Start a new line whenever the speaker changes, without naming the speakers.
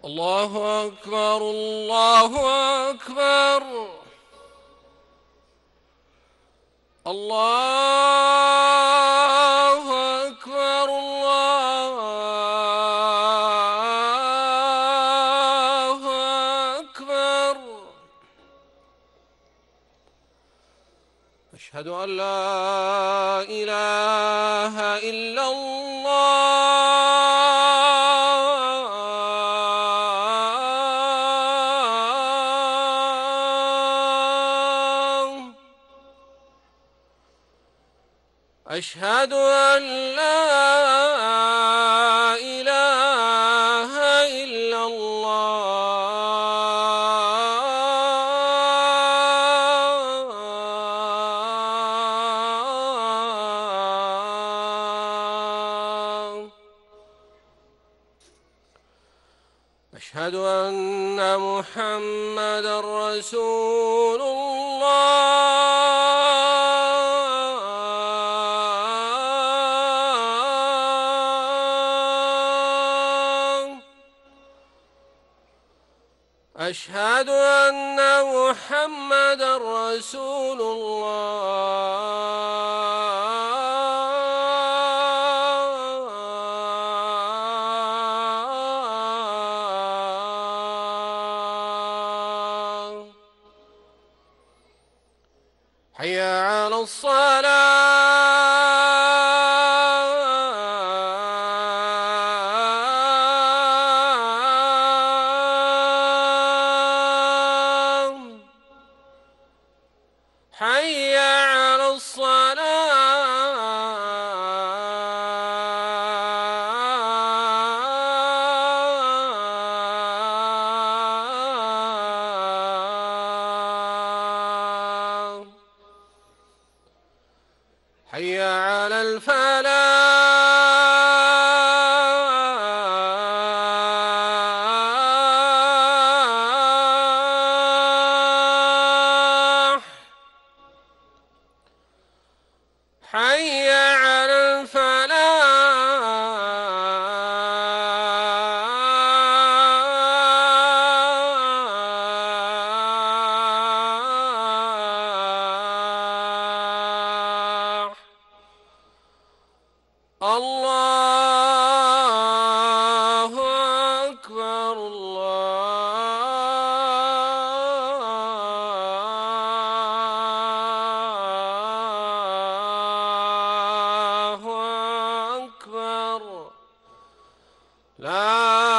الله أكبر الله أكبر الله أكبر الله أكبر. أشهد أن لا إله إلا الله. أشهد أن لا إله إلا الله. أشهد أن محمدًا رسول الله. أشهد أن محمدًا رسول الله. حي على الصلاة. حي على الصلاة. حي على الفلاح. حي على الفلاح. الله أكبر الله أكبر. لا